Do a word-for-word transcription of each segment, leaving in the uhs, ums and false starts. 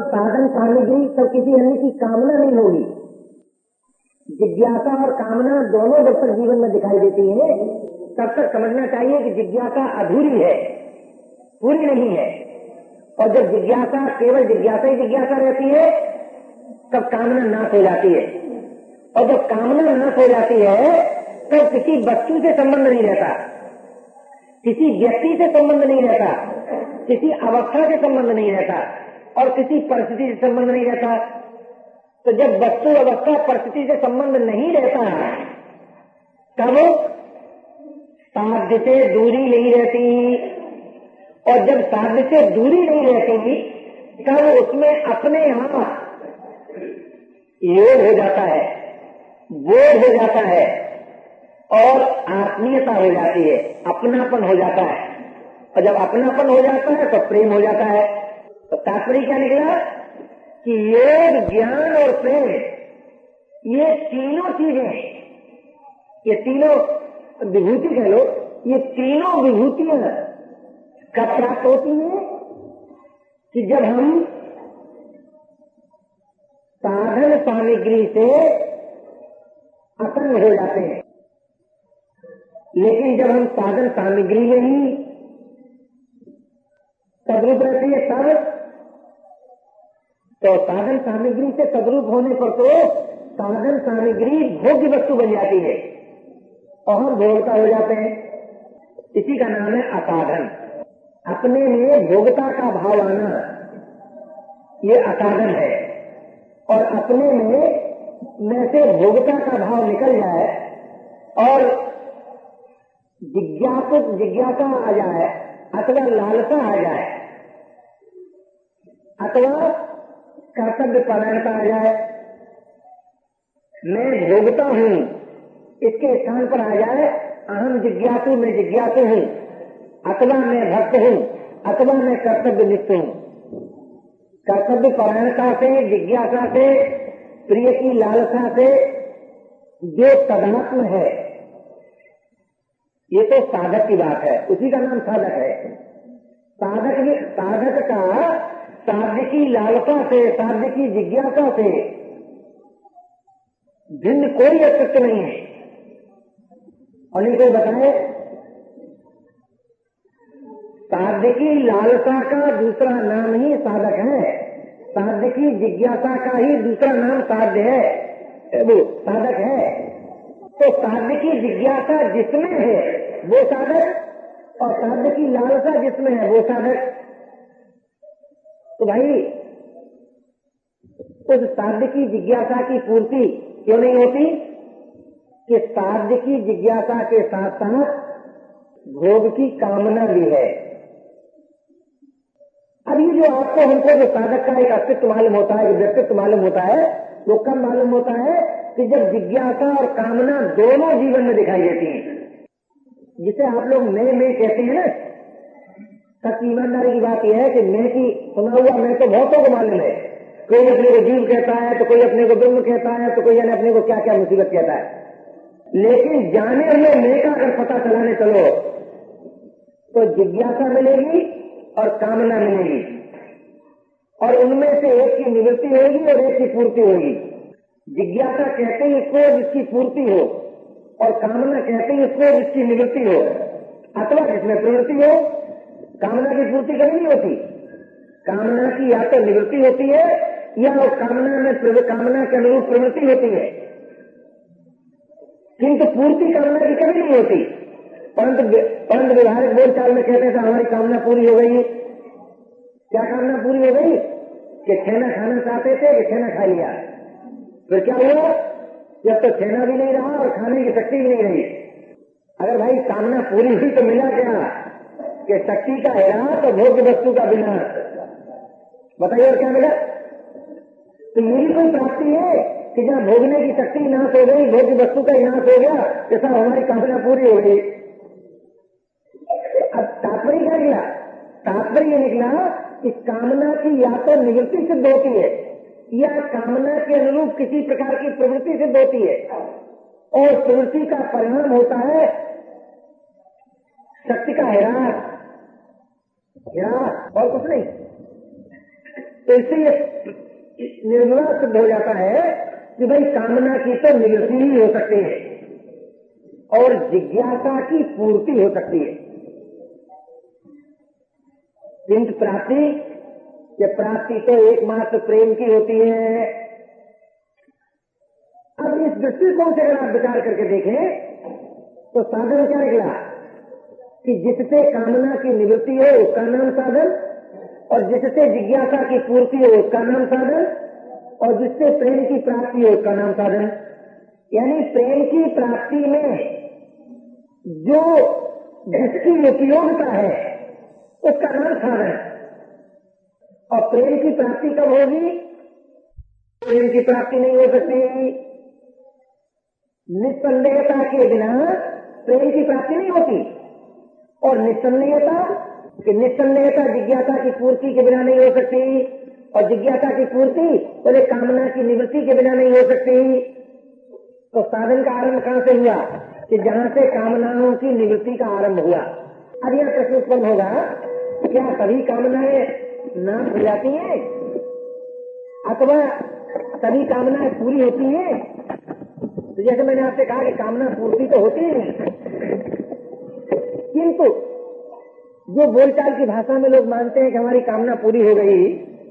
साधन सामग्री तो किसी अन्य की कामना नहीं होगी। जिज्ञासा और कामना दोनों जब तक जीवन में दिखाई देती है तब तक समझना चाहिए कि जिज्ञासा अधूरी है, पूरी नहीं है। और जब जिज्ञासा केवल जिज्ञासा ही जिज्ञासा रहती है तब कामना नाश हो जाती है। और जब कामना नाश हो जाती है तब किसी वस्तु से संबंध नहीं रहता, किसी व्यक्ति से संबंध नहीं रहता, किसी अवस्था से संबंध नहीं रहता और किसी परिस्थिति से संबंध नहीं रहता। तो जब वस्तु अवस्था परिस्थिति से संबंध नहीं रहता तब साध्य से दूरी नहीं रहती। और जब साध्य से दूरी नहीं रहती तब उसमें अपने यहाँ योग हो जाता है, बोध हो जाता है और आत्मीयता हो जाती है, अपनापन हो जाता है। और जब अपनापन हो जाता है तो प्रेम हो जाता है। तो तात्पर्य क्या निकला कि योग, ज्ञान और प्रेम ये तीनों चीजें, ये तीनों विभूति कह लो, ये तीनों विभूतियां कब प्राप्त होती हैं कि जब हम साधन सामग्री से असंग हो जाते हैं। लेकिन जब हम साधन सामग्री में ही तद्रूप रहते हैं तब तो साधन सामग्री से तद्रूप होने पर तो साधन सामग्री भोग्य वस्तु बन जाती है और हम भोगता हो जाते हैं। इसी का नाम है असाधन। अपने में भोगता का भाव आना ये असाधन है। और अपने में में से भोगता का भाव निकल जाए और जिज्ञासुक जिज्ञासा आ जाए अथवा लालसा आ जाए अथवा कर्तव्य परायणता आ जाए, मैं भोगता हूँ इसके स्थान पर आ जाए अहम जिज्ञासु, मैं जिज्ञासु हूँ, अथवा मैं भक्त हूँ, अथवा मैं कर्तव्य निष्ठ हूँ। कर्तव्य परायणता से, जिज्ञासा से, प्रिय की लालसा से जो तदात्म है ये तो साधक की बात है, उसी का नाम साधक है। साधक साधक का साध्य की लालसा से, साध्य की जिज्ञासा से भिन्न कोई अस्तित्व नहीं है। और नहीं कोई बताए साध्य की लालसा का दूसरा नाम ही साधक है, साध्य की जिज्ञासा का ही दूसरा नाम साध्य है, वो साधक है। तो साध्य की जिज्ञासा जिसमें है वो साधक और साध्य की लालसा जिसमें है वो साधक। तो भाई उस साध्य की जिज्ञासा की पूर्ति क्यों नहीं होती कि साध्य की जिज्ञासा के साथ साथ भोग की कामना भी है। अभी जो आपको हमको जो साधक का एक अस्तित्व मालूम होता है, व्यक्तित्व मालूम होता है, वो कब मालूम होता है कि जब जिज्ञासा और कामना दोनों जीवन में दिखाई देती हैं। जिसे आप लोग मैं मैं कहते हैं ना, सच ईमानदारी की बात यह है कि मैं की सुना हुआ मैं तो बहुतों को मालूम है। कोई अपने को जीव कहता है तो कोई अपने को ब्रह्म कहता है तो कोई अपने को क्या क्या मुसीबत कहता है। लेकिन जाने हुए मैं का अगर पता चलाने चलो तो जिज्ञासा मिलेगी और कामना मिलेगी और उनमें से एक की निवृत्ति होगी और एक की पूर्ति होगी। जिज्ञासा कहते हैं इसको जिसकी पूर्ति हो और कामना कहते हैं इसको जिसकी निवृत्ति हो, अथवा जिसमें प्रवृत्ति हो। कामना की पूर्ति कभी नहीं होती, कामना की या तो निवृत्ति होती है या कामना में कामना के अनुरूप प्रवृत्ति होती है, किंतु पूर्ति कामना की कभी नहीं होती। परंतु परंतु व्यवहारिक बोलचाल में कहते थे हमारी कामना पूरी हो गई। क्या कामना पूरी हो गई कि खाना खाना चाहते थे कि खाना खा लिया। फिर क्या हुआ, जब तक खाना भी नहीं रहा और खाने की शक्ति भी नहीं रही। अगर भाई कामना पूरी हुई तो मिला क्या कि शक्ति का हैरान तो भोग्य वस्तु का बिना। बताइए और क्या मिला। तो यही कोई प्राप्ति है कि जहाँ भोगने की शक्ति नाश हो गई, भोग्य वस्तु का नाश हो गया, जैसा हमारी कामना पूरी हो गई। अब तात्पर्य क्या निकला, तात्पर्य निकला कि कामना की या तो निवृत्ति सिद्ध होती है या कामना के अनुरूप किसी प्रकार की प्रवृत्ति सिद्ध होती है और प्रवृत्ति का परिणाम होता है शक्ति का ह्रास, ह्रास और कुछ नहीं। तो इससे ये निर्णय सिद्ध हो जाता है कि भाई कामना की तो निवृत्ति ही हो सकती है और जिज्ञासा की पूर्ति हो सकती है, किंतु प्राप्ति ये प्राप्ति तो एकमात्र प्रेम की होती है। अब इस दृष्टिकोण से अगर आप विचार करके देखें तो साधन क्या निकला कि जिससे कामना की निवृत्ति हो उसका नाम साधन, और जिससे जिज्ञासा की पूर्ति हो उसका नाम साधन, और जिससे प्रेम की प्राप्ति हो उसका नाम साधन। यानी प्रेम की प्राप्ति में जो जिसकी उपयोगिता है उसका नाम साधन। और प्रेम की प्राप्ति कब होगी? प्रेम की प्राप्ति नहीं हो सकती, निस्संदेहता के बिना प्रेम की प्राप्ति नहीं होती। और निस्संदेहता कि निस्संदेहता जिज्ञासा की पूर्ति के बिना नहीं हो सकती, और जिज्ञासा की पूर्ति बोले कामना की निवृत्ति के बिना नहीं हो सकती। तो साधन का आरंभ कहाँ से हुआ? कि जहाँ से कामनाओं की निवृत्ति का आरंभ हुआ। अब यह प्रश्न उत्पन्न होगा, क्या सभी कामनाएं नाश हो जाती हैं अथवा सभी कामनाएं पूरी होती हैं? तो जैसे मैंने आपसे कहा कि कामना पूर्ति तो होती ही नहीं, किंतु जो बोलचाल की भाषा में लोग मानते हैं कि हमारी कामना पूरी हो गई,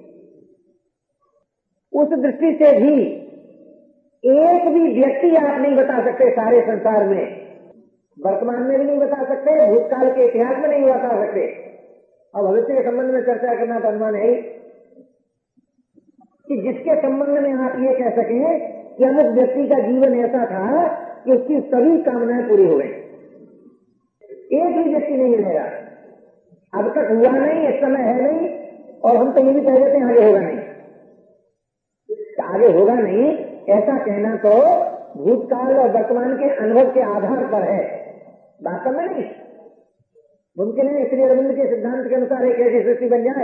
उस दृष्टि से भी एक भी व्यक्ति आप नहीं बता सकते सारे संसार में, वर्तमान में भी नहीं बता सकते, भूतकाल के इतिहास में नहीं बता सकते, और भविष्य के संबंध में चर्चा करना तो अनुमान है कि जिसके संबंध में आप ये कह सकें कि अमुक व्यक्ति का जीवन ऐसा था कि उसकी सभी कामनाएं पूरी हो गई। एक भी व्यक्ति नहीं मिलेगा, अब तक हुआ नहीं, इस समय है नहीं, और हम तो ये भी कह देते हैं आगे होगा नहीं। आगे होगा नहीं ऐसा कहना तो भूतकाल और वर्तमान के अनुभव के आधार पर है, वास्तव में नहीं मुमकिन है। श्री अरविंद के सिद्धांत के अनुसार एक ऐसी सृष्टि बन जाए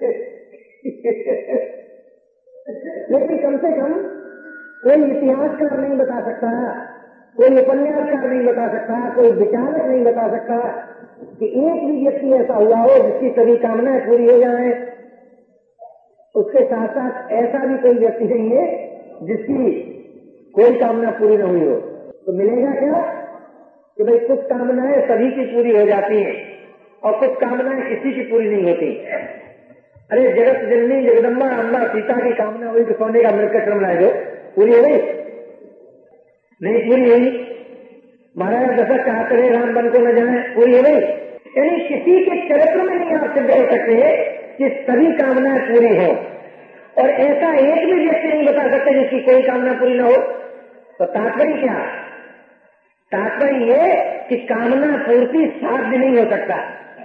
लेकिन कम से कम कोई इतिहासकार नहीं बता सकता, कोई उपन्यासकार नहीं बता सकता, कोई विचारक नहीं बता सकता कि एक भी व्यक्ति ऐसा हुआ हो जिसकी सभी कामनाएं पूरी हो जाए। उसके साथ साथ ऐसा भी कोई व्यक्ति नहीं है जिसकी कोई कामना पूरी न हुई हो। तो मिलेगा क्या कि भाई कुछ कामनाएं सभी की पूरी हो जाती हैं और कुछ कामनाएं किसी की पूरी नहीं होती। अरे जगत जननी जगदम्बा अम्बा सीता की कामना हुई तो सोने का मृत बनाए दो, पूरी हो गई? नहीं पूरी हुई। महाराज दशरथ चाहते रहे राम बन को न जाए, पूरी हो गई? यानी किसी के चरित्र में नहीं आप सिद्ध हो सकते कि सभी कामनाएं पूरी हो, और ऐसा एक भी व्यक्ति नहीं बता सकते जिसकी कोई कामना पूरी न हो। तो तात्पर्य क्या? तात्पर्य ये कि कामना पूर्ति साध्य नहीं हो सकता,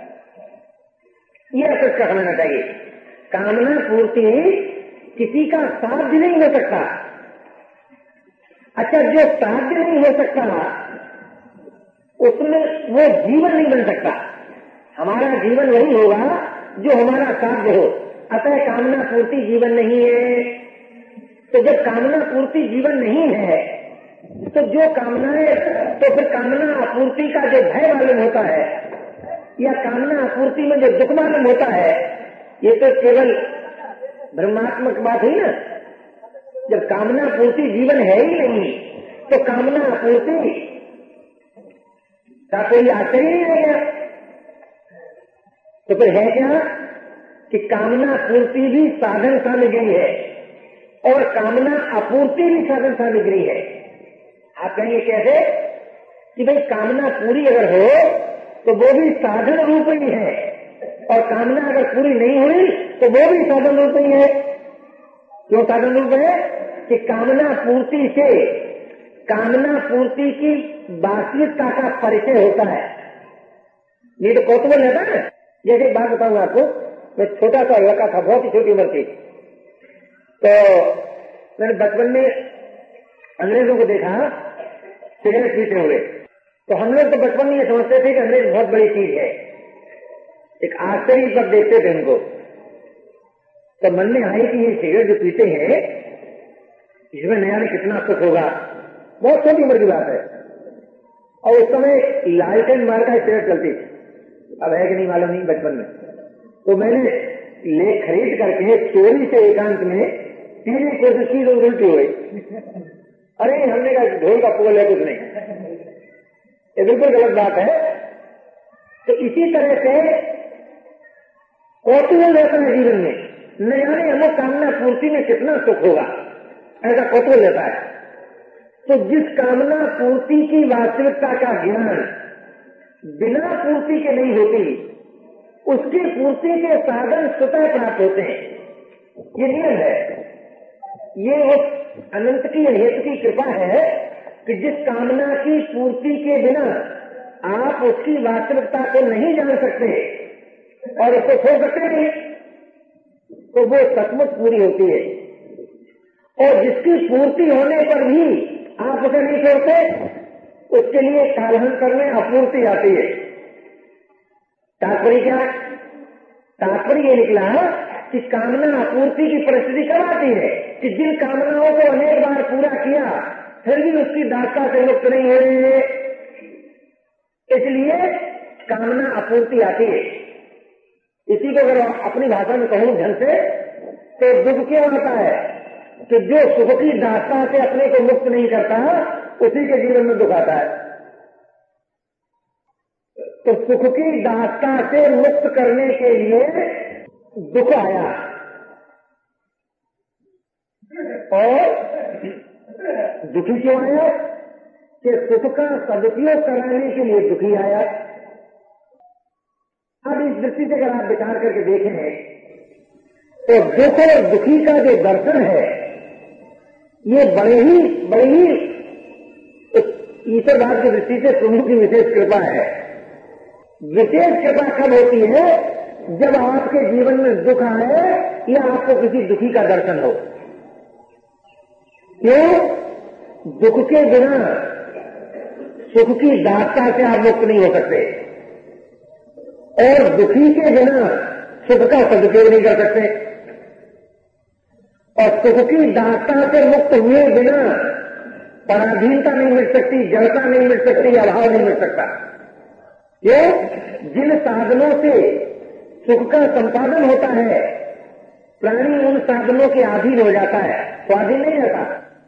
यह कुछ समझना चाहिए। कामना पूर्ति किसी का साध्य नहीं हो सकता। अच्छा, जो साध्य नहीं हो सकता उसमें वो जीवन नहीं बन सकता। हमारा जीवन वही होगा जो हमारा साध्य हो। अतः कामना पूर्ति जीवन नहीं है। तो जब कामना पूर्ति जीवन नहीं है तो जो कामनाएं, तो फिर कामना आपूर्ति का जो भय मालूम होता है या कामना आपूर्ति में जो दुख मालूम होता है, ये तो केवल ब्रह्मात्मक बात हुई ना। जब कामना पूर्ति जीवन है ही नहीं तो कामना आपूर्ति का कोई आश्चर्य नहीं रहेगा। तो फिर है क्या कि कामना पूर्ति भी साधन सामग्री है और कामना आपूर्ति भी साधन सामग्री है। आप कहेंगे कैसे? कि भाई कामना पूरी अगर हो तो वो भी साधन रूप ही है, और कामना अगर पूरी नहीं हुई तो वो भी साधन रूप ही है। क्यों साधन रूप है? कि कामना पूर्ति से कामना पूर्ति की वास्तविकता का परिचय होता है। नहीं तो कौतूहल रहता है। जैसे एक बात बताऊंगा आपको, मैं छोटा सा लड़का था, बहुत ही छोटी उम्र थी, तो मैंने बचपन में अंग्रेजों को देखा सिगरेट पीते हुए। तो हम लोग तो बचपन में ये समझते थे कि अंग्रेज बहुत बड़ी चीज है, एक आश्चर्य पर देखते थे उनको। तो मन में आई कि ये सिगरेट जो पीते हैं इसमें नया में कितना सुख होगा। बहुत छोटी उम्र की बात है। और उस समय लालटेन मार का सिगरेट चलती थी, अब है कि नहीं मालूम नहीं, बचपन में। तो मैंने ले खरीद करके चोरी से एकांत में पीने की कोशिश की तो उल्टी हुई। अरे हमने कहा ढोल का पोल है, कुछ नहीं, ये बिल्कुल गलत बात है। तो इसी तरह से कौतूहल रहता है जीवन में, न जाने हमें कामना पूर्ति में कितना सुख होगा, ऐसा कौतूहल रहता है। तो जिस कामना पूर्ति की वास्तविकता का ज्ञान बिना पूर्ति के नहीं होती, उसकी पूर्ति के साधन स्वतः प्राप्त होते हैं। ये नियम है, ये उस अनंत की हेतु की कृपा है कि जिस कामना की पूर्ति के बिना आप उसकी वास्तविकता को नहीं जान सकते और उसको छोड़ सकते नहीं, तो वो सचमुच पूरी होती है। और जिसकी पूर्ति होने पर भी आप उसे नहीं छोड़ते, उसके लिए कालांतर में अपूर्ति आती है। तात्पर्य क्या? तात्पर्य ये निकला कि कामना अपूर्ति की परिस्थिति कब आती है कि जिन कामनाओं को अनेक बार पूरा किया फिर भी उसकी दास्ता से मुक्त नहीं हो रही है, इसलिए कामना अपूर्ति आती है। इसी को अगर अपनी भाषा में कहूं ढंग से, तो दुख क्यों आता है कि जो सुख की दास्ता से अपने को मुक्त नहीं करता उसी के जीवन में दुख आता है। तो सुख की दास्ता से मुक्त करने के लिए दुख आया, और दुखी क्यों आया कि सुख का सदुपयोग कराने के लिए दुखी आया। अब इस दृष्टि से अगर आप विचार करके देखें तो दुख और दुखी का जो दर्शन है ये बड़े ही बड़े ही ईश्वरवाद की दृष्टि से प्रभु की विशेष कृपा है। विशेष कृपा कब होती है? जब आपके जीवन में दुख आए या आपको किसी दुखी का दर्शन हो। क्यों? दुख के बिना सुख की दास्ता से आप मुक्त नहीं हो सकते, और दुखी के बिना सुख का सदुपयोग नहीं कर सकते, और सुख की दास्ता से मुक्त हुए बिना पराधीनता नहीं मिल सकती, जड़ता नहीं मिल सकती, अभाव नहीं मिल सकता। ये जिन साधनों से सुख का संपादन होता है, प्राणी उन साधनों के अधीन हो जाता है, स्वाधीन नहीं रहता।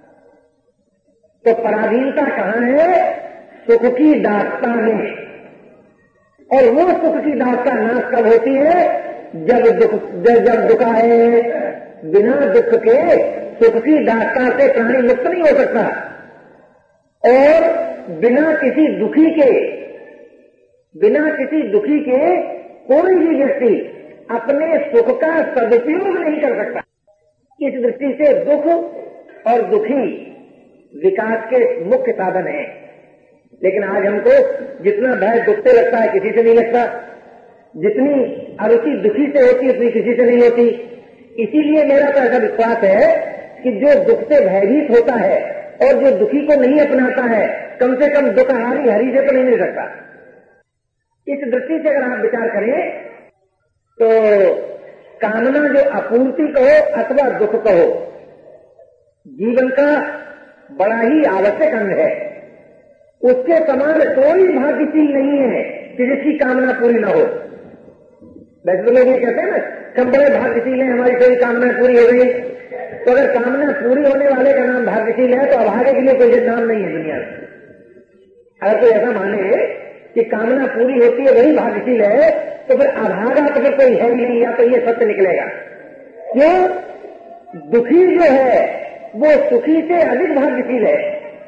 तो पराधीनता कहाँ है? सुख की दास्ता में। और वो सुख की दास्ता नाश कब होती है? जब दुख जब, जब दुख आए। बिना दुख के सुख की दास्ता से प्राणी मुक्त नहीं हो सकता, और बिना किसी दुखी के बिना किसी दुखी के कोई भी व्यक्ति अपने सुख का सदुपयोग नहीं कर सकता। इस दृष्टि से दुख और दुखी विकास के मुख्य साधन हैं। लेकिन आज हमको जितना भय दुख से लगता है किसी से नहीं लगता, जितनी अरुचि दुखी से होती है उतनी किसी से नहीं होती। इसीलिए मेरा तो ऐसा विश्वास है कि जो दुख से भयभीत होता है और जो दुखी को नहीं अपनाता है, कम से कम दुख हारी हरी से तो नहीं मिल सकता। इस दृष्टि से अगर आप विचार करें तो कामना जो अपूर्ति कहो अथवा दुख कहो, जीवन का बड़ा ही आवश्यक अंग है। उसके समान कोई भाग्यशील नहीं है कि जिसकी कामना पूरी न हो। वैसे तो लोग ये कहते हैं ना, हम बड़े भाग्यशील हैं, हमारी कोई कामना पूरी हो गई। तो अगर कामना पूरी होने वाले का नाम भाग्यशील है तो अभागे के लिए कोई नाम नहीं है दुनिया में। अगर कोई ऐसा माने कि कामना पूरी होती है वही भाग्यशील है, तो फिर अभागा तो फिर कोई है ही नहीं, या तो ये सत्य निकलेगा। क्यों? दुखी जो है वो सुखी से अधिक भाग्यशील है।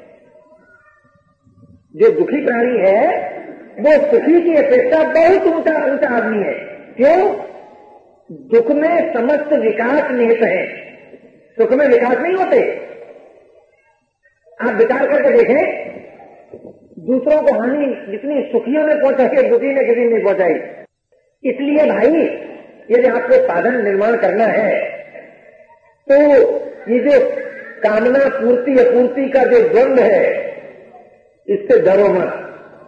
जो दुखी प्राणी है वो सुखी की अपेक्षा बहुत ऊंचा ऊंचा आदमी है। क्यों? दुख में समस्त विकास निहित है, सुख में विकास नहीं होते। आप विचार करके देखें, दूसरों को हानि जितनी सुखियों ने पहुंचाई है दुखी ने किसी नहीं पहुंचाई। इसलिए भाई यदि आपको साधन निर्माण करना है तो ये जो कामना पूर्ति अपूर्ति का जो द्वंद्व है इससे डरो मत,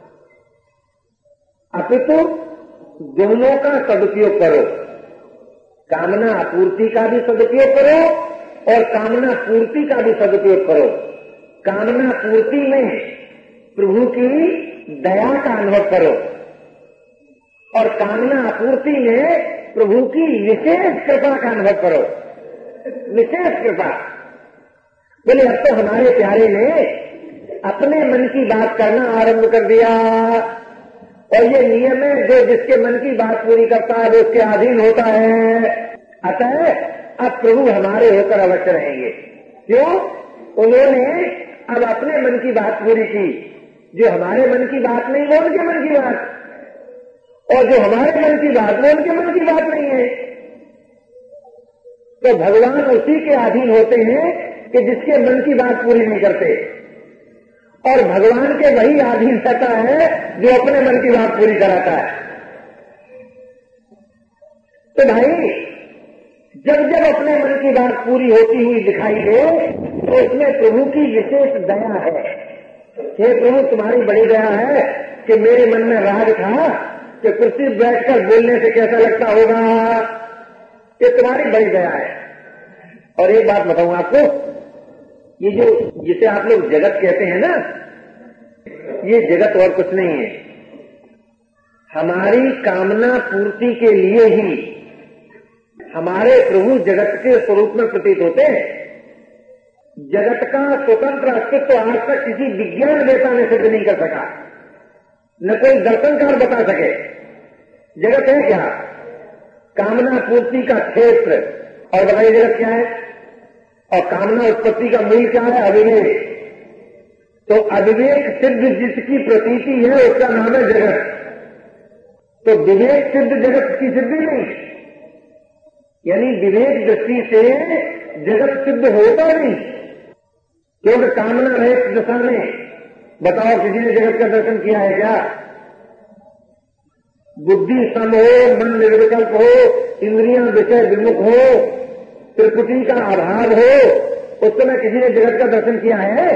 अपितु दोनों का सदुपयोग करो। कामना आपूर्ति का भी सदुपयोग करो और कामना पूर्ति का भी सदुपयोग करो। कामना पूर्ति में प्रभु की दया का अनुभव करो और कामना आपूर्ति में प्रभु की विशेष कृपा का अनुभव करो, विशेष कृपा। बोले अब तो हमारे प्यारे ने अपने मन की बात करना आरंभ कर दिया, और ये नियम है जो जिसके मन की बात पूरी करता है वो उसके अधीन होता है। अतः अब प्रभु हमारे होकर अवश्य रहेंगे। क्यों? उन्होंने अब अपने मन की बात पूरी की, जो हमारे मन की बात नहीं वो उनके मन की बात, और जो हमारे मन की बात वो उनके मन की बात नहीं है। तो भगवान उसी के अधीन होते हैं कि जिसके मन की बात पूरी नहीं करते, और भगवान के वही अधीन रहता है जो अपने मन की बात पूरी कराता है। तो भाई जब जब अपने मन की बात पूरी होती हुई दिखाई दे तो उसमें प्रभु की विशेष दया है। हे प्रभु तुम्हारी बड़ी दया है कि मेरे मन में राग था कि कुर्सी बैठकर बोलने से कैसा लगता होगा, ये तुम्हारी बड़ी दया है। और एक बात बताऊं आपको, ये जो जिसे आप लोग जगत कहते हैं ना, ये जगत और कुछ नहीं है। हमारी कामना पूर्ति के लिए ही हमारे प्रभु जगत के स्वरूप में प्रतीत होते हैं। जगत का स्वतंत्र अस्तित्व तो आज तक किसी विज्ञान वेता ने सिद्ध नहीं कर सका, न कोई दर्शनकार बता सके। जगत है क्या? कामना पूर्ति का क्षेत्र। और बताइए जगत क्या है? और कामना उत्पत्ति का मूल क्या है? अविवेक। तो अविवेक सिद्ध जिसकी प्रतीति है उसका नाम है जगत। तो विवेक सिद्ध जगत की सिद्धि नहीं, यानी विवेक दृष्टि से जगत सिद्ध होता नहीं, क्योंकि कामना रहित दशा में बताओ किसी ने जगत का दर्शन किया है क्या? बुद्धि सम हो, मन निर्विकल्प हो, इंद्रियां विषय विमुख हो, त्रिपुटी का अभाव हो, उस समय किसी ने जगत का दर्शन किया है?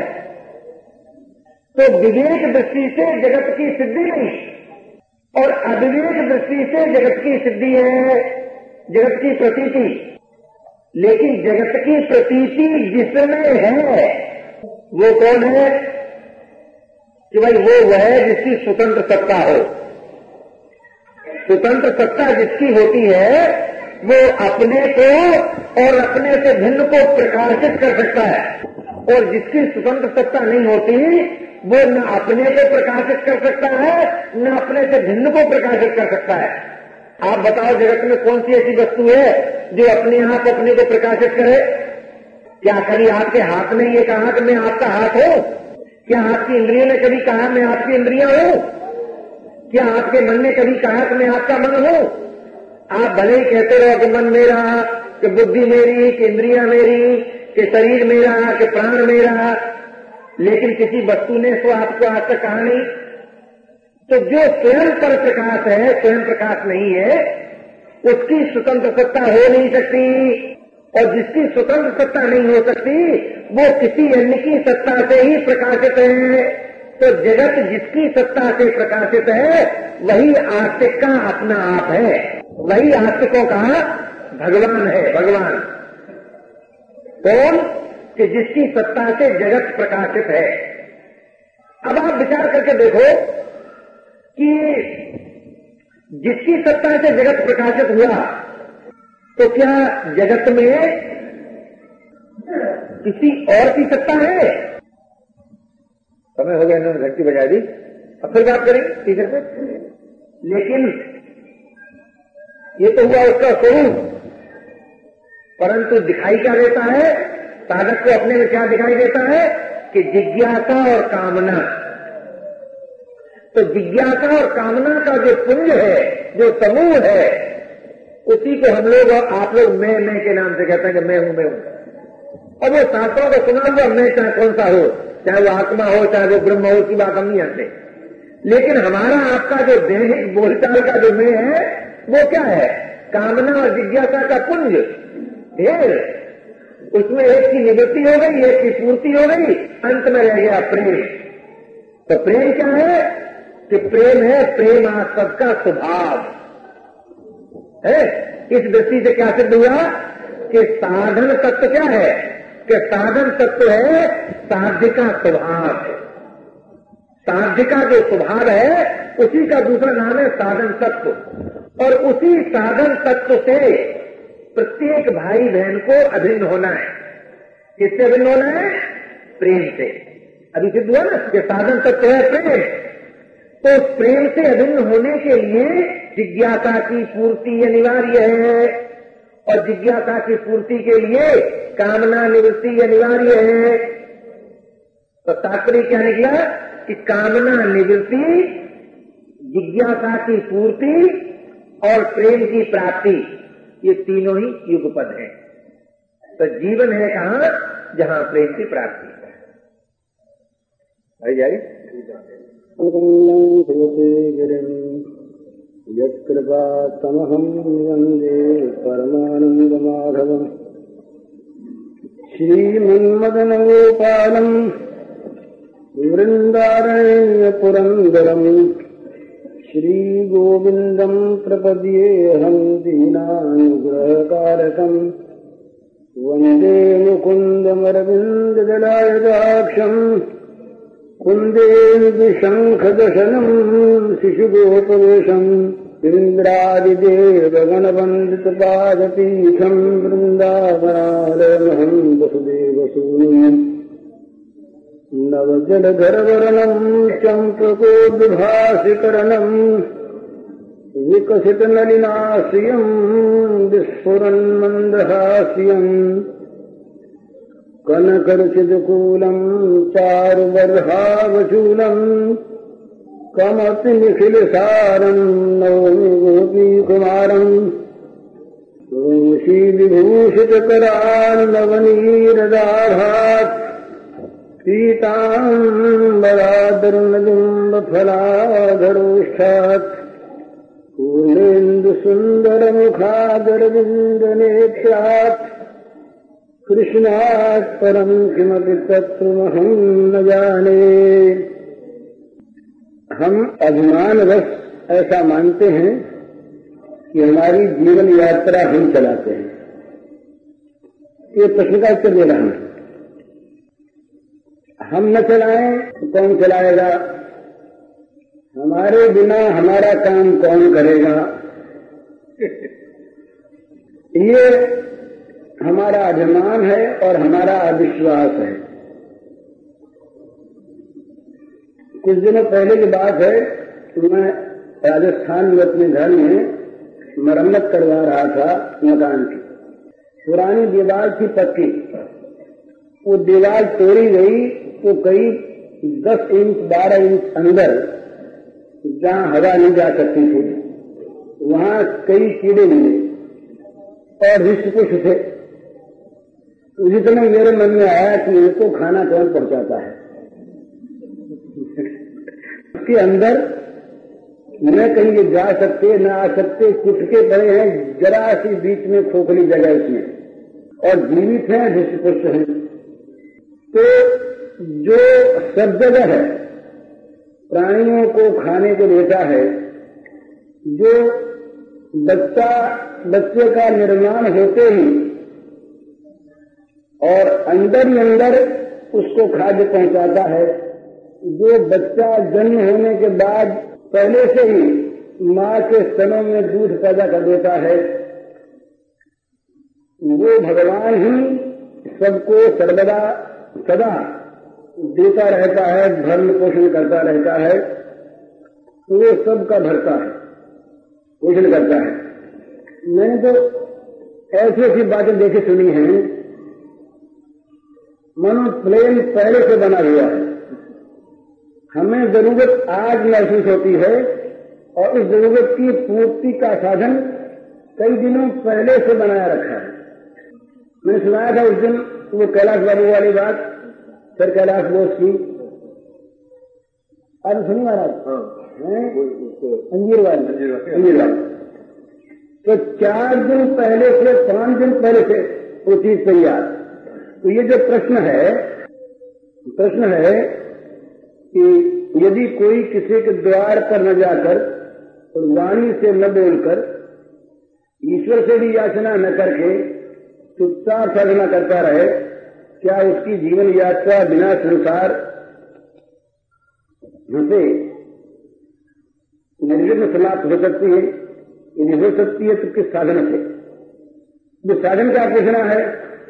तो विवेक दृष्टि से जगत की सिद्धि नहीं, और अविवेक दृष्टि से जगत की सिद्धि है, जगत की प्रतीति। लेकिन जगत की प्रतीति जिसमें है वो कौन है? कि भाई वो वह है जिसकी स्वतंत्र सत्ता हो। स्वतंत्र सत्ता जिसकी होती है वो अपने को और अपने से भिन्न को प्रकाशित कर सकता है, और जिसकी स्वतंत्र सत्ता नहीं होती वो न अपने को प्रकाशित कर सकता है न अपने से भिन्न को प्रकाशित कर सकता है। आप बताओ जगत में कौन सी ऐसी वस्तु है जो अपने आप अपने को प्रकाशित करे? क्या कभी आपके हाथ में ये कहा कि मैं आपका हाथ हूं? क्या आपकी इंद्रियों ने कभी कहा मैं आपकी इंद्रियां हूं? क्या आपके मन ने कभी कहा कि मैं आपका मन हूं? आप भले ही कहते रहो कि मन मेरा, कि बुद्धि मेरी, कि इंद्रियां मेरी, कि शरीर मेरा, कि प्राण मेरा, लेकिन किसी वस्तु ने तो आपको आज तक कहा नहीं। तो जो स्वयं पर प्रकाश है, स्वयं प्रकाश नहीं है, उसकी स्वतंत्र सत्ता हो नहीं सकती, और जिसकी स्वतंत्र सत्ता नहीं हो सकती वो किसी अन्य की सत्ता से ही प्रकाशित है। तो जगत जिसकी सत्ता से प्रकाशित है वही आस्तिक का अपना आप है, वही आस्तिकों का भगवान है। भगवान कौन? कि जिसकी सत्ता से जगत प्रकाशित है। अब आप विचार करके देखो कि जिसकी सत्ता से जगत प्रकाशित हुआ तो क्या जगत में किसी और की सत्ता है? समय हो गया, इन्होंने घंटी बजा दी, अब फिर बात करेंगे टीचर पे। लेकिन ये तो हुआ उसका स्वरूप, परंतु दिखाई क्या देता है? साधक को अपने में क्या दिखाई देता है? कि जिज्ञासा और कामना। तो जिज्ञासा और कामना का जो पुंज है, जो समूह है, उसी को हम लोग और आप लोग मैं मैं के नाम से कहते हैं कि मैं हूं मैं हूं। और वो शास्त्रों को सुना हुआ मैं चाहे कौन सा हो, चाहे वो आत्मा हो चाहे वो ब्रह्म हो, उसकी बात हम नहीं जानते। लेकिन हमारा आपका जो दैनिक बोलचाल का जो मैं है वो क्या है? कामना और जिज्ञासा का पुंज ढेर। उसमें एक की निवृत्ति हो गई, एक की पूर्ति हो गई, अंत में रह गया प्रेम। तो प्रेम क्या है? कि प्रेम है प्रेम आस्पद का स्वभाव है। इस दृष्टि से क्या सिद्ध हुआ कि साधन तत्व क्या है? कि साधन तत्व है साध्य का स्वभाव। साध्य का जो स्वभाव है उसी का दूसरा नाम है साधन तत्व। और उसी साधन तत्व से प्रत्येक भाई बहन को अभिन्न होना है। किससे अभिन्न होना है? प्रेम से। अभी सिद्ध हुआ ना कि साधन तत्व है प्रेम। तो प्रेम से अभिन्न होने के लिए जिज्ञासा की पूर्ति अनिवार्य है, और जिज्ञासा की पूर्ति के लिए कामना निवृत्ति अनिवार्य है। तो तात्पर्य क्या निकला कि कामना निवृत्ति, जिज्ञासा की पूर्ति और प्रेम की प्राप्ति, ये तीनों ही युगपद हैं। तो जीवन है कहाँ? जहाँ प्रेम की प्राप्ति है। जाइए यत्कृपा तमहं वन्दे परमानंद माधवम् श्रीमन्मदन गोपालम् वृन्दारण्य पुरन्दरम् श्रीगोविन्दम् प्रपद्येऽहं दीनानुग्रहकारकम् वन्दे मुकुन्दमरविन्ददलायदाक्षम् कुन्देन्दुशङ्खदशनम् शिशुगोपवेशम् इन्द्रादिदेवगणवन्दितपादपीठम् वृन्दावनालयमहं वसुदेवसूनुम् नवजलधरवर्णम् चम्पकोद्भासिकरणम् विकसितनलिनाश्रियम् विस्फुरन्मन्दहास्यम् कनकरचिदकूलम् चारुबर्हावचूलम् कमपि निखिलसारम् नौमि गोपीकुमारम् तुलसीविभूषितकरान्नवनीरदाभात् पीताम्बरादरुणबिम्बफलाधरोष्ठात् पूर्णेन्दुसुन्दरमुखादरविन्दनेत्रात् कृष्णात् परम् किमपि तत्त्वमहं न जाने। हम अभिमानवश ऐसा मानते हैं कि हमारी जीवन यात्रा हम चलाते हैं। ये प्रश्न का उत्तर दे रहा हूं। हम न चलाएं तो कौन चलाएगा? हमारे बिना हमारा काम कौन करेगा? ये हमारा अभिमान है और हमारा अविश्वास है। कुछ दिनों पहले की बात है कि मैं राजस्थान में अपने घर में मरम्मत करवा रहा था मकान की। पुरानी दीवार थी पक्की, वो दीवार तोड़ी गई तो करीब दस इंच बारह इंच अंदर जहां हवा नहीं जा सकती थी वहां कई कीड़े मिले और हृष्टपुष्ट थे। उसी समय मेरे मन में आया कि इनको खाना कौन पहुंचाता है। उसके अंदर न कहीं ये जा सकते न आ सकते, कुटके पड़े हैं, जरा सी बीच में खोखली जगह इसमें, और जीवित हैं, हृष्टपुष्ट हैं। तो जो सब जगह है प्राणियों को खाने को देता है, जो बच्चा बच्चे का निर्माण होते ही और अंदर ही अंदर उसको खाद्य पहुंचाता है, जो बच्चा जन्म होने के बाद पहले से ही मां के स्तनों में दूध पैदा कर देता है, वो भगवान ही सबको सर्वदा सदा देता रहता है, भरण पोषण करता रहता है। तो वो सबका भरता है, पोषण करता है। मैंने तो ऐसी ऐसी बातें देखी सुनी हैं, मनो प्लेन पहले से बना हुआ है। हमें जरूरत आज महसूस होती है और इस जरूरत की पूर्ति का साधन कई दिनों पहले से बनाया रखा है। मैंने सुनाया था उस दिन वो कैलाश बाबू वाली बात, सर कैलाश बोस की। आज सुनी महाराज? अंजीर वाली अंजीर वाली तो चार दिन पहले से, पांच दिन पहले से वो चीज तैयार। तो ये जो प्रश्न है प्रश्न है कि यदि कोई किसी के द्वार पर न जाकर और वाणी से न बोलकर, ईश्वर से भी याचना न करके चुपचाप साधना करता रहे, क्या उसकी जीवन यात्रा बिना संसार से निर्विघ्न समाप्त हो सकती है? यदि हो सकती है तो किस साधन से? वो साधन क्या पूछना है?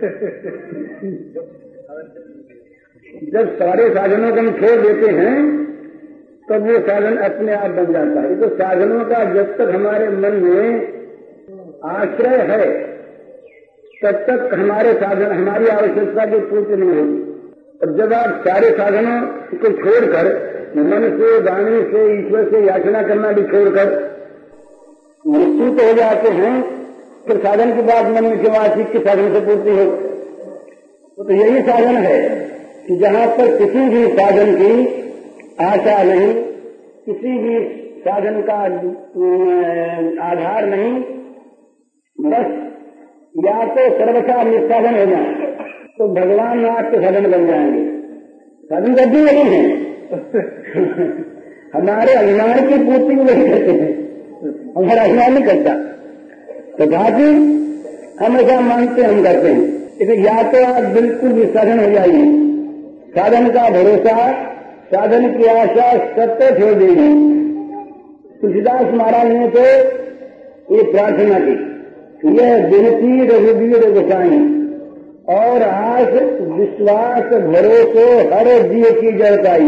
जब सारे साधनों को हम छोड़ देते हैं तब वो साधन अपने आप बन जाता है। तो साधनों का जब तक हमारे मन में आश्रय है तब तक हमारे साधन हमारी आवश्यकता की पूर्ति नहीं होगी। और जब आप सारे साधनों को छोड़कर मन से, वाणी से, ईश्वर से याचना करना भी छोड़कर निश्चित हो जाते हैं, फिर साधन की बात मन में क्यों आती कि साधन से पूर्ति हो? तो यही साधन है कि जहाँ पर किसी भी साधन की आशा नहीं, किसी भी साधन का आधार नहीं, बस या तो सर्वथा निस्साधन हो जाए तो भगवान आपके साधन बन जाएंगे। साधन करते नहीं है हमारे अभिमान की पूर्ति को वही करते हैं, हमारा अभिमान नहीं करता। तथापि हम ऐसा मानते हम करते हैं। लेकिन या तो आप बिल्कुल निस्साधन हो जाइए, साधन का भरोसा, साधन की आशा सत्य छोड़ देंगे। तुलसीदास महाराज ने तो ये प्रार्थना की, यह विनती रघुवीर गोसाई और आस विश्वास भरोसे हर जीव की जड़ताई।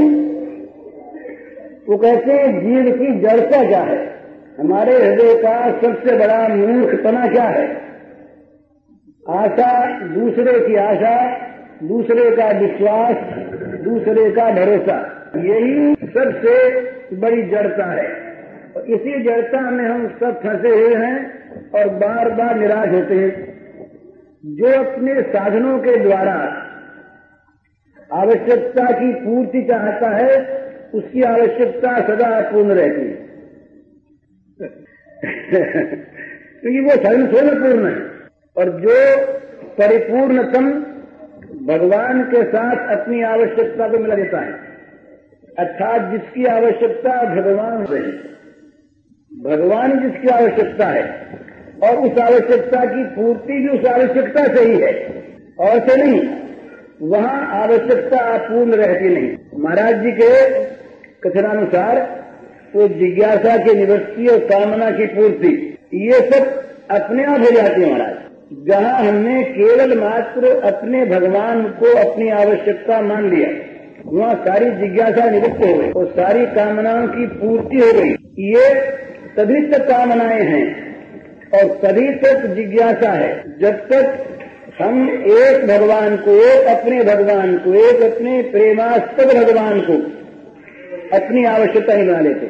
वो कहते हैं जीव की जड़ता क्या है? हमारे हृदय का सबसे बड़ा मूर्खपना क्या है? आशा, दूसरे की आशा, दूसरे का विश्वास, दूसरे का भरोसा, यही सबसे बड़ी जड़ता है। और इसी जड़ता में हम सब फंसे हुए हैं और बार बार निराश होते हैं। जो अपने साधनों के द्वारा आवश्यकता की पूर्ति चाहता है, उसकी आवश्यकता सदा पूर्ण रहती है क्योंकि वो साधन स्वयं पूर्ण है। और जो परिपूर्णतम भगवान के साथ अपनी आवश्यकता को मिला देता है, अर्थात जिसकी आवश्यकता भगवान से, भगवान जिसकी आवश्यकता है और उस आवश्यकता की पूर्ति भी उस आवश्यकता से ही है और से नहीं, वहां आवश्यकता अपूर्ण रहती नहीं। महाराज जी के कथनानुसार वो जिज्ञासा की निवृत्ति और कामना की पूर्ति, ये सब अपने आप हो जाती है महाराज। जहाँ हमने केवल मात्र अपने भगवान को अपनी आवश्यकता मान लिया, वहाँ सारी जिज्ञासा निवृत्त हो गई और सारी कामनाओं की पूर्ति हो गई। ये तभी तक कामनाएं हैं और तभी तक जिज्ञासा है जब तक हम एक भगवान को, एक अपने भगवान को, एक अपने प्रेमास्पद भगवान को अपनी आवश्यकता ही बना लेते।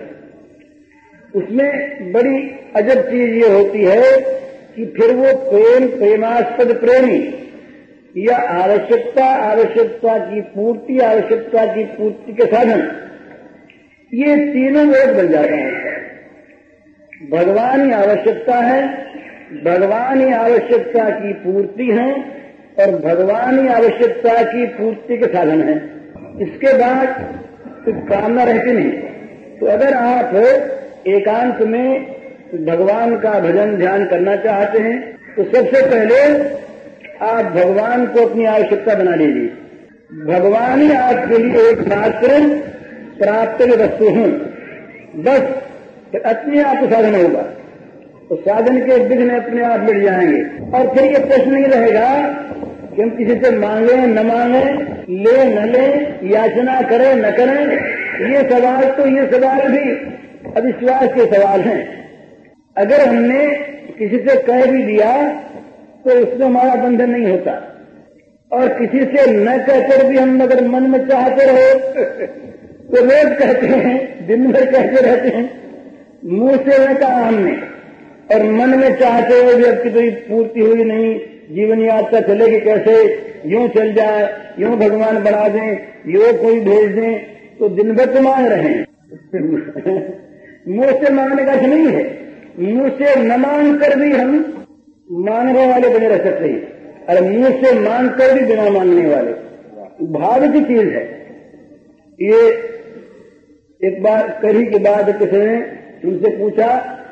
उसमें बड़ी अजब चीज ये होती है कि फिर वो प्रेम, प्रेमास्पद प्रेमी या आवश्यकता, आवश्यकता की पूर्ति, आवश्यकता की पूर्ति के साधन, ये तीनों एक बन जाते हैं। भगवान ही आवश्यकता है, भगवान ही आवश्यकता की पूर्ति है और भगवान ही आवश्यकता की पूर्ति के साधन है। इसके बाद कुछ कामना रहती नहीं। तो अगर आप एकांत में भगवान का भजन ध्यान करना चाहते हैं तो सबसे पहले आप भगवान को अपनी आवश्यकता बना लीजिए। भगवान ही आपके लिए एक मात्र प्राप्त वस्तु हूँ, बस तो अपने आप को साधन होगा। तो साधन के विघ्न अपने आप मिट जाएंगे और फिर ये प्रश्न नहीं रहेगा कि हम किसी से मांगे न मांगे, ले न ले, याचना करें न करें। ये सवाल तो ये सवाल भी अविश्वास के सवाल हैं। अगर हमने किसी से कह भी दिया तो उसमें हमारा बंधन नहीं होता, और किसी से न कहकर भी हम अगर मन में चाहते रहे तो रोज कहते हैं, दिन भर कहते रहते हैं, मुंह से न कहा हमने और मन में चाहते हुए भी अब की कोई पूर्ति हुई नहीं, जीवन यात्रा चलेगी कैसे, यूं चल जाए, यूं भगवान बढ़ा दें, यूं कोई भेज दें, तो दिन भर तो मांग रहे हैं मुंह से मांगने का नहीं है, मुंह से न मांग कर भी हम मांगने वाले बने रह सकते हैं, और मुंह से मांग कर भी बिना मांगने वाले, भाव की चीज है ये। एक बार करी के बाद किसी ने उनसे पूछा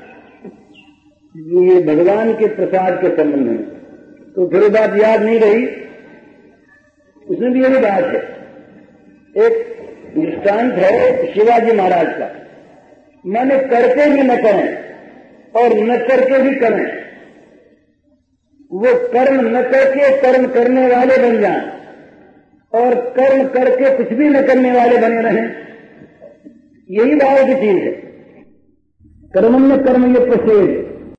ये भगवान के प्रसाद के संबंध में, तो फिर बात याद नहीं रही। उसने भी यही बात है। एक दृष्टांत है शिवाजी महाराज का, मैंने करके भी न करें और न करके भी करें, वो कर्म न करके कर्म करने वाले बन जाएं और कर्म करके कुछ भी न करने वाले बने रहें। यही भाव की चीज है। कर्मण्य कर्म ये प्रसिद्ध